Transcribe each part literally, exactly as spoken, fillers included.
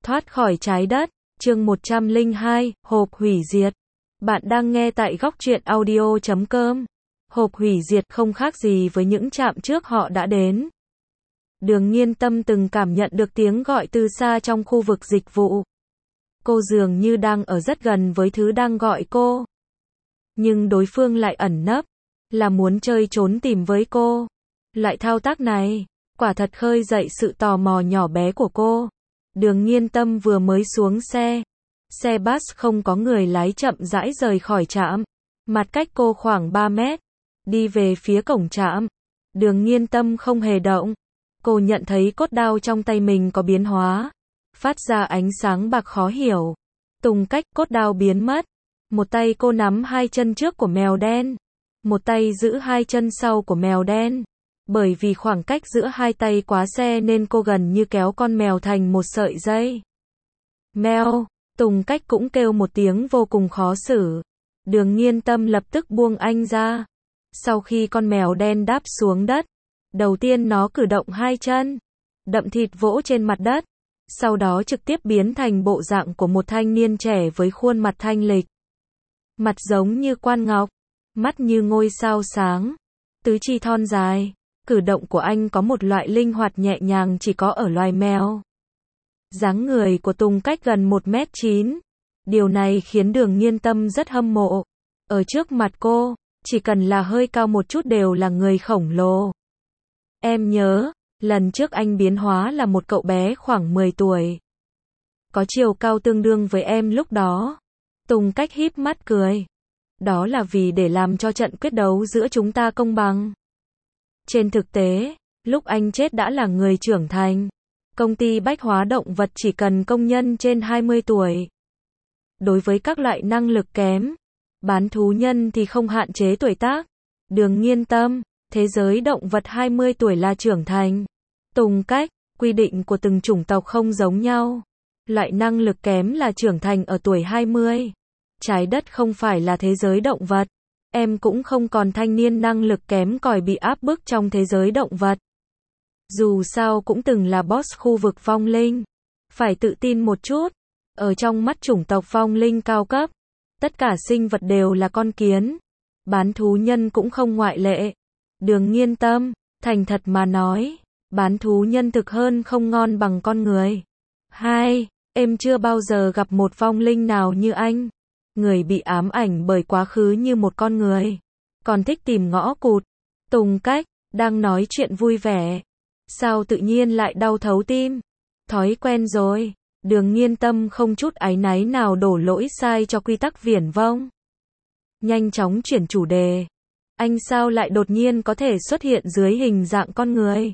Thoát khỏi trái đất, chương một trăm lẻ hai, hộp hủy diệt. Bạn đang nghe tại góc truyện audio chấm com. Hộp hủy diệt không khác gì với những trạm trước họ đã đến. Đường Nghiên Tâm từng cảm nhận được tiếng gọi từ xa trong khu vực dịch vụ. Cô dường như đang ở rất gần với thứ đang gọi cô. Nhưng đối phương lại ẩn nấp, là muốn chơi trốn tìm với cô. Loại thao tác này, quả thật khơi dậy sự tò mò nhỏ bé của cô. Đường Nghiên Tâm vừa mới xuống xe. Xe bus không có người lái chậm rãi rời khỏi trạm. Mặt cách cô khoảng ba mét. Đi về phía cổng trạm. Đường Nghiên Tâm không hề động. Cô nhận thấy cốt đao trong tay mình có biến hóa. Phát ra ánh sáng bạc khó hiểu. Tùng cách cốt đao biến mất. Một tay cô nắm hai chân trước của mèo đen. Một tay giữ hai chân sau của mèo đen. Bởi vì khoảng cách giữa hai tay quá xe nên cô gần như kéo con mèo thành một sợi dây. Mèo, Tùng cách cũng kêu một tiếng vô cùng khó xử. Đường Nghiên Tâm lập tức buông anh ra. Sau khi con mèo đen đáp xuống đất, đầu tiên nó cử động hai chân, đậm thịt vỗ trên mặt đất. Sau đó trực tiếp biến thành bộ dạng của một thanh niên trẻ với khuôn mặt thanh lịch. Mặt giống như quan ngọc, mắt như ngôi sao sáng, tứ chi thon dài. Cử động của anh có một loại linh hoạt nhẹ nhàng chỉ có ở loài mèo. Dáng người của Tùng cách gần một mét chín. Điều này khiến Đường Nghiên Tâm rất hâm mộ. Ở trước mặt cô, chỉ cần là hơi cao một chút đều là người khổng lồ. Em nhớ, lần trước anh biến hóa là một cậu bé khoảng mười tuổi. Có chiều cao tương đương với em lúc đó. Tùng cách híp mắt cười. Đó là vì để làm cho trận quyết đấu giữa chúng ta công bằng. Trên thực tế, lúc anh chết đã là người trưởng thành. Công ty bách hóa động vật chỉ cần công nhân trên hai mươi tuổi. Đối với các loại năng lực kém, bán thú nhân thì không hạn chế tuổi tác. Đường Nghiên Tâm, thế giới động vật hai mươi tuổi là trưởng thành. Tùng cách, quy định của từng chủng tộc không giống nhau. Loại năng lực kém là trưởng thành ở tuổi hai mươi. Trái đất không phải là thế giới động vật. Em cũng không còn thanh niên năng lực kém cỏi bị áp bức trong thế giới động vật. Dù sao cũng từng là boss khu vực vong linh. Phải tự tin một chút. Ở trong mắt chủng tộc vong linh cao cấp, tất cả sinh vật đều là con kiến. Bán thú nhân cũng không ngoại lệ. Đường Nghiên Tâm, thành thật mà nói, bán thú nhân thực hơn không ngon bằng con người. Hai, em chưa bao giờ gặp một vong linh nào như anh. Người bị ám ảnh bởi quá khứ như một con người. Còn thích tìm ngõ cụt. Tùng cách, đang nói chuyện vui vẻ. Sao tự nhiên lại đau thấu tim? Thói quen rồi. Đường Nghiên Tâm không chút áy náy nào đổ lỗi sai cho quy tắc viển vông. Nhanh chóng chuyển chủ đề. Anh sao lại đột nhiên có thể xuất hiện dưới hình dạng con người?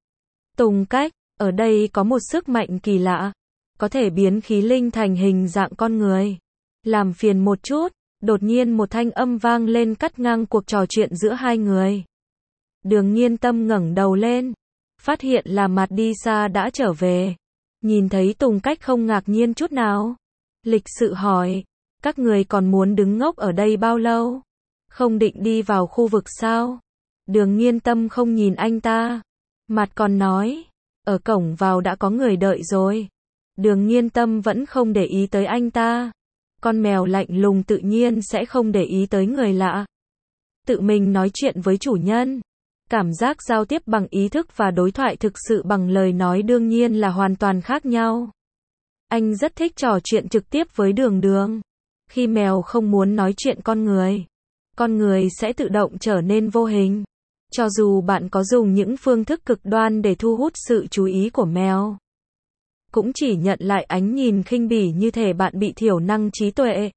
Tùng cách, ở đây có một sức mạnh kỳ lạ. Có thể biến khí linh thành hình dạng con người. Làm phiền một chút, đột nhiên một thanh âm vang lên cắt ngang cuộc trò chuyện giữa hai người. Đường Nghiên Tâm ngẩng đầu lên, phát hiện là Madisa đã trở về. Nhìn thấy Tùng cách không ngạc nhiên chút nào. Lịch sự hỏi, các người còn muốn đứng ngốc ở đây bao lâu? Không định đi vào khu vực sao? Đường Nghiên Tâm không nhìn anh ta. Mặt còn nói, ở cổng vào đã có người đợi rồi. Đường Nghiên Tâm vẫn không để ý tới anh ta. Con mèo lạnh lùng tự nhiên sẽ không để ý tới người lạ. Tự mình nói chuyện với chủ nhân. Cảm giác giao tiếp bằng ý thức và đối thoại thực sự bằng lời nói đương nhiên là hoàn toàn khác nhau. Anh rất thích trò chuyện trực tiếp với Đường Đường. Khi mèo không muốn nói chuyện con người, con người sẽ tự động trở nên vô hình. Cho dù bạn có dùng những phương thức cực đoan để thu hút sự chú ý của mèo, cũng chỉ nhận lại ánh nhìn khinh bỉ như thể bạn bị thiểu năng trí tuệ.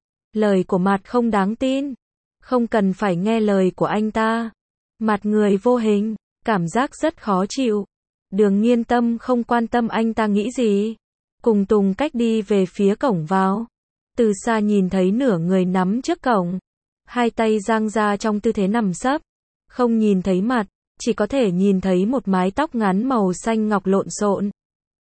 Lời của Mặt không đáng tin. Không cần phải nghe lời của anh ta. Mặt người vô hình, cảm giác rất khó chịu. Đường Nghiên Tâm không quan tâm anh ta nghĩ gì. Cùng Tùng cách đi về phía cổng vào. Từ xa nhìn thấy nửa người nắm trước cổng. Hai tay dang ra trong tư thế nằm sấp. Không nhìn thấy mặt, chỉ có thể nhìn thấy một mái tóc ngắn màu xanh ngọc lộn xộn.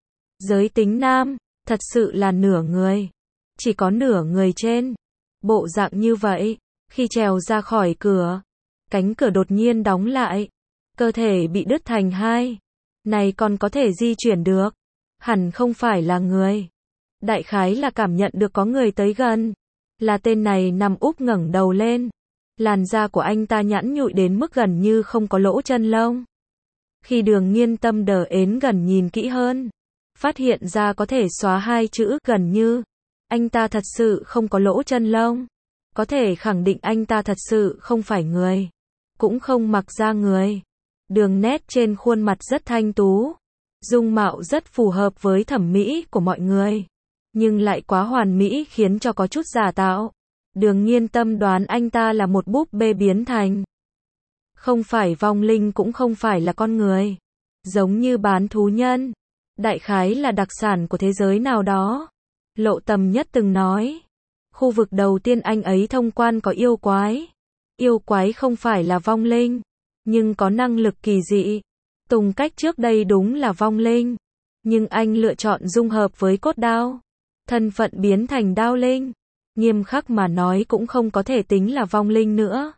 Giới tính nam, thật sự là nửa người. Chỉ có nửa người trên. Bộ dạng như vậy, khi trèo ra khỏi cửa, cánh cửa đột nhiên đóng lại. Cơ thể bị đứt thành hai. Này còn có thể di chuyển được. hẳn không phải là người. Đại khái là cảm nhận được có người tới gần. Là tên này nằm úp ngẩng đầu lên. Làn da của anh ta nhẵn nhụi đến mức gần như không có lỗ chân lông. Khi Đường Nghiên Tâm đờ ến gần nhìn kỹ hơn, phát hiện ra có thể xóa hai chữ gần như. Anh ta thật sự không có lỗ chân lông. Có thể khẳng định anh ta thật sự không phải người. Cũng không mặc da người. Đường nét trên khuôn mặt rất thanh tú. Dung mạo rất phù hợp với thẩm mỹ của mọi người. Nhưng lại quá hoàn mỹ khiến cho có chút giả tạo. Đường Nghiên Tâm đoán anh ta là một búp bê biến thành. Không phải vong linh cũng không phải là con người. Giống như bán thú nhân. Đại khái là đặc sản của thế giới nào đó. Lộ Tầm Nhất từng nói. Khu vực đầu tiên anh ấy thông quan có yêu quái. Yêu quái không phải là vong linh. Nhưng có năng lực kỳ dị. Tùng Cách trước đây đúng là vong linh. Nhưng anh lựa chọn dung hợp với cốt đao. Thân phận biến thành đao linh. Nghiêm khắc mà nói cũng không có thể tính là vong linh nữa.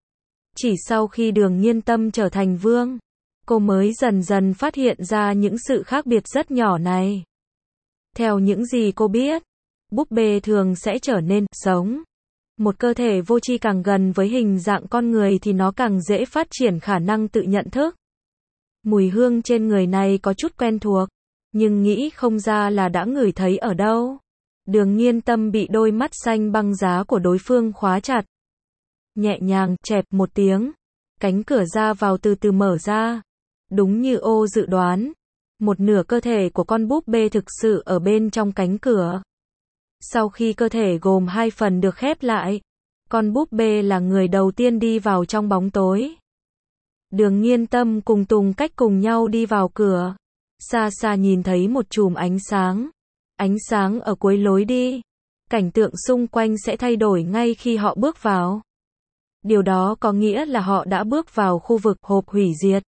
Chỉ sau khi Đường Nghiên Tâm trở thành vương, cô mới dần dần phát hiện ra những sự khác biệt rất nhỏ này. Theo những gì cô biết, búp bê thường sẽ trở nên sống. Một cơ thể vô tri càng gần với hình dạng con người thì nó càng dễ phát triển khả năng tự nhận thức. Mùi hương trên người này có chút quen thuộc, nhưng nghĩ không ra là đã ngửi thấy ở đâu. Đường Nghiên Tâm bị đôi mắt xanh băng giá của đối phương khóa chặt. Nhẹ nhàng, chẹp một tiếng. Cánh cửa ra vào từ từ mở ra. Đúng như ô dự đoán. Một nửa cơ thể của con búp bê thực sự ở bên trong cánh cửa. Sau khi cơ thể gồm hai phần được khép lại, con búp bê là người đầu tiên đi vào trong bóng tối. Đường Nghiên Tâm cùng Tùng Cách cùng nhau đi vào cửa. Xa xa nhìn thấy một chùm ánh sáng. Ánh sáng ở cuối lối đi. Cảnh tượng xung quanh sẽ thay đổi ngay khi họ bước vào. Điều đó có nghĩa là họ đã bước vào khu vực hộp hủy diệt.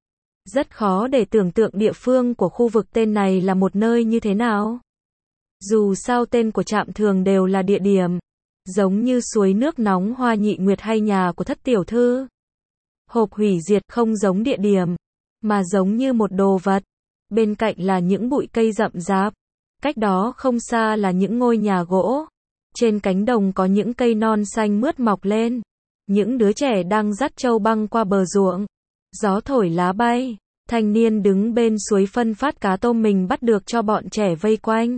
Rất khó để tưởng tượng địa phương của khu vực tên này là một nơi như thế nào. Dù sao tên của trạm thường đều là địa điểm. Giống như suối nước nóng Hoa Nhị Nguyệt hay nhà của Thất Tiểu Thư. Hộp hủy diệt không giống địa điểm, mà giống như một đồ vật. Bên cạnh là những bụi cây rậm rạp. Cách đó không xa là những ngôi nhà gỗ. Trên cánh đồng có những cây non xanh mướt mọc lên. Những đứa trẻ đang dắt trâu băng qua bờ ruộng. Gió thổi lá bay. Thanh niên đứng bên suối phân phát cá tôm mình bắt được cho bọn trẻ vây quanh.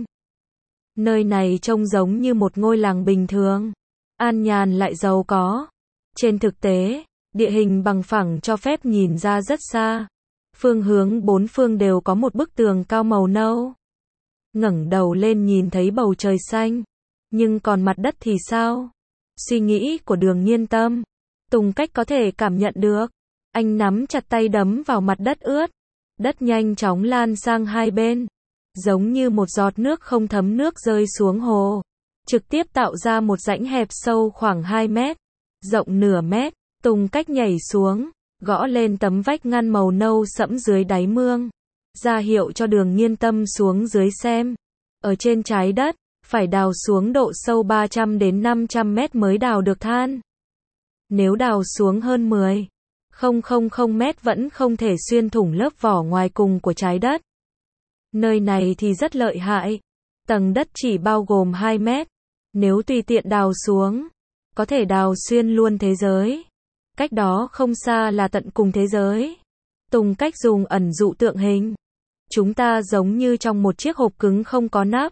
Nơi này trông giống như một ngôi làng bình thường. An nhàn lại giàu có. Trên thực tế, địa hình bằng phẳng cho phép nhìn ra rất xa. Phương hướng bốn phương đều có một bức tường cao màu nâu. Ngẩng đầu lên nhìn thấy bầu trời xanh. Nhưng còn mặt đất thì sao? Suy nghĩ của Đường Nghiên Tâm. Tùng Cách có thể cảm nhận được. Anh nắm chặt tay đấm vào mặt đất ướt. Đất nhanh chóng lan sang hai bên. Giống như một giọt nước không thấm nước rơi xuống hồ. Trực tiếp tạo ra một rãnh hẹp sâu khoảng hai mét. Rộng nửa mét. Tùng Cách nhảy xuống. Gõ lên tấm vách ngăn màu nâu sẫm dưới đáy mương. Ra hiệu cho Đường Nghiên Tâm xuống dưới xem. Ở trên trái đất, phải đào xuống độ sâu ba trăm đến năm trăm mét mới đào được than. Nếu đào xuống hơn mười phẩy mét vẫn không thể xuyên thủng lớp vỏ ngoài cùng của trái đất. Nơi này thì rất lợi hại. Tầng đất chỉ bao gồm hai mét. Nếu tùy tiện đào xuống, có thể đào xuyên luôn thế giới. Cách đó không xa là tận cùng thế giới. Tùng Cách dùng ẩn dụ tượng hình. Chúng ta giống như trong một chiếc hộp cứng không có nắp.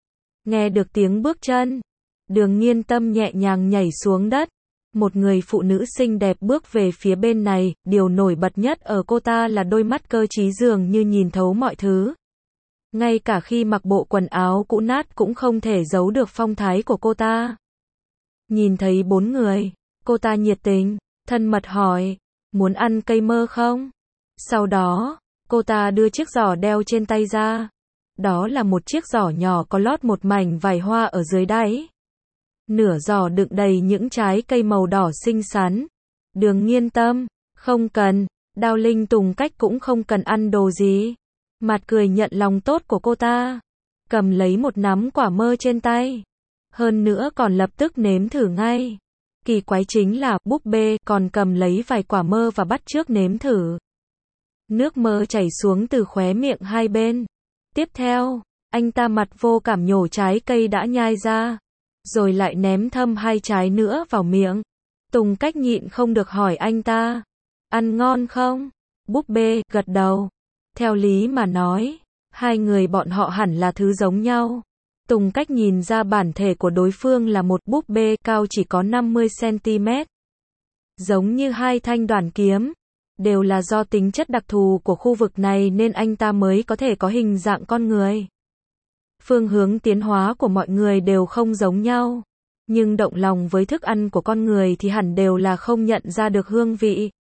Nghe được tiếng bước chân, Đường Nghiên Tâm nhẹ nhàng nhảy xuống đất. Một người phụ nữ xinh đẹp bước về phía bên này. Điều nổi bật nhất ở cô ta là đôi mắt cơ trí dường như nhìn thấu mọi thứ. Ngay cả khi mặc bộ quần áo cũ nát cũng không thể giấu được phong thái của cô ta. Nhìn thấy bốn người, cô ta nhiệt tình, thân mật hỏi, muốn ăn cây mơ không? Sau đó, cô ta đưa chiếc giỏ đeo trên tay ra. Đó là một chiếc giỏ nhỏ có lót một mảnh vải hoa ở dưới đáy. Nửa giỏ đựng đầy những trái cây màu đỏ xinh xắn. Đường Nghiên Tâm, không cần, Đao Linh Tùng Cách cũng không cần ăn đồ gì. Mặt cười nhận lòng tốt của cô ta. Cầm lấy một nắm quả mơ trên tay. Hơn nữa còn lập tức nếm thử ngay. Kỳ quái chính là búp bê còn cầm lấy vài quả mơ và bắt chước nếm thử. Nước mơ chảy xuống từ khóe miệng hai bên. Tiếp theo, anh ta mặt vô cảm nhổ trái cây đã nhai ra, rồi lại ném thâm hai trái nữa vào miệng. Tùng Cách nhịn không được hỏi anh ta, ăn ngon không? Búp bê gật đầu. Theo lý mà nói, hai người bọn họ hẳn là thứ giống nhau. Tùng Cách nhìn ra bản thể của đối phương là một búp bê cao chỉ có năm mươi xăng-ti-mét. Giống như hai thanh đoàn kiếm. Đều là do tính chất đặc thù của khu vực này nên anh ta mới có thể có hình dạng con người. Phương hướng tiến hóa của mọi người đều không giống nhau. Nhưng động lòng với thức ăn của con người thì hẳn đều là không nhận ra được hương vị.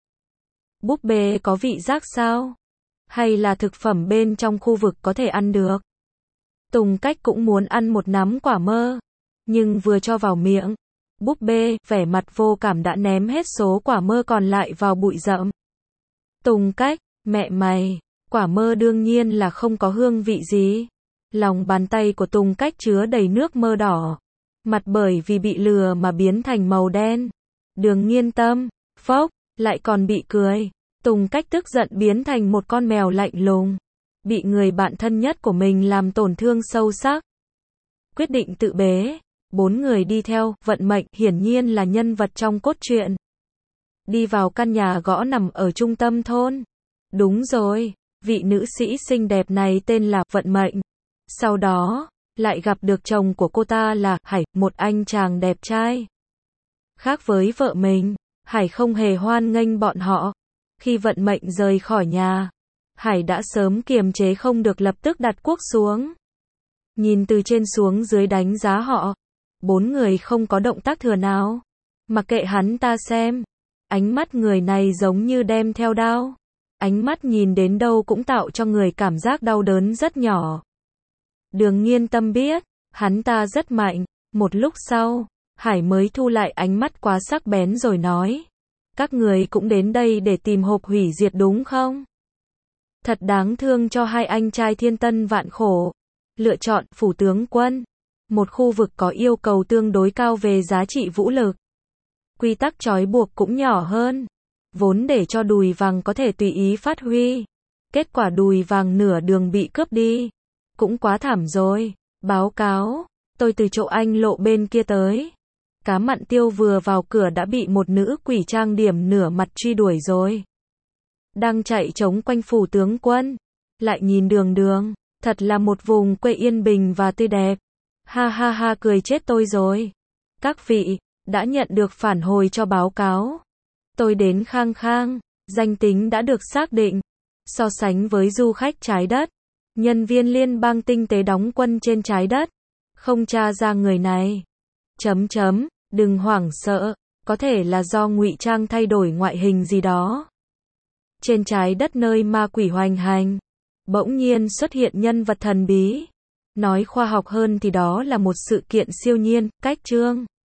Búp bê có vị giác sao? Hay là thực phẩm bên trong khu vực có thể ăn được? Tùng Cách cũng muốn ăn một nắm quả mơ. Nhưng vừa cho vào miệng, búp bê, vẻ mặt vô cảm đã ném hết số quả mơ còn lại vào bụi rậm. Tùng Cách, mẹ mày, quả mơ đương nhiên là không có hương vị gì. Lòng bàn tay của Tùng Cách chứa đầy nước mơ đỏ. Mặt bởi vì bị lừa mà biến thành màu đen. Đường Nghiên Tâm, phốc, lại còn bị cười. Tùng Cách tức giận biến thành một con mèo lạnh lùng. Bị người bạn thân nhất của mình làm tổn thương sâu sắc. Quyết định tự bế. Bốn người đi theo, vận mệnh, hiển nhiên là nhân vật trong cốt truyện. Đi vào căn nhà gõ nằm ở trung tâm thôn. Đúng rồi, vị nữ sĩ xinh đẹp này tên là Vận Mệnh. Sau đó, lại gặp được chồng của cô ta là Hải, một anh chàng đẹp trai. Khác với vợ mình, Hải không hề hoan nghênh bọn họ. Khi Vận Mệnh rời khỏi nhà, Hải đã sớm kiềm chế không được lập tức đặt cuốc xuống. Nhìn từ trên xuống dưới đánh giá họ. Bốn người không có động tác thừa nào. Mặc kệ hắn ta xem. Ánh mắt người này giống như đem theo đao. Ánh mắt nhìn đến đâu cũng tạo cho người cảm giác đau đớn rất nhỏ. Đường Nghiên Tâm biết, hắn ta rất mạnh. Một lúc sau, Hải mới thu lại ánh mắt quá sắc bén rồi nói. Các người cũng đến đây để tìm hộp hủy diệt đúng không? Thật đáng thương cho hai anh trai thiên tân vạn khổ. Lựa chọn phủ tướng quân. Một khu vực có yêu cầu tương đối cao về giá trị vũ lực. Quy tắc trói buộc cũng nhỏ hơn. Vốn để cho đùi vàng có thể tùy ý phát huy. Kết quả đùi vàng nửa đường bị cướp đi. Cũng quá thảm rồi. Báo cáo, tôi từ chỗ anh Lộ bên kia tới. Cá Mặn Tiêu vừa vào cửa đã bị một nữ quỷ trang điểm nửa mặt truy đuổi rồi. Đang chạy trống quanh phủ tướng quân. Lại nhìn đường đường. Thật là một vùng quê yên bình và tươi đẹp. Ha ha ha, cười chết tôi rồi. Các vị, đã nhận được phản hồi cho báo cáo. Tôi đến Khang Khang, danh tính đã được xác định. So sánh với du khách trái đất, nhân viên liên bang tinh tế đóng quân trên trái đất, không tra ra người này. Chấm chấm, đừng hoảng sợ, có thể là do ngụy trang thay đổi ngoại hình gì đó. Trên trái đất nơi ma quỷ hoành hành, bỗng nhiên xuất hiện nhân vật thần bí. Nói khoa học hơn thì đó là một sự kiện siêu nhiên, cách chương.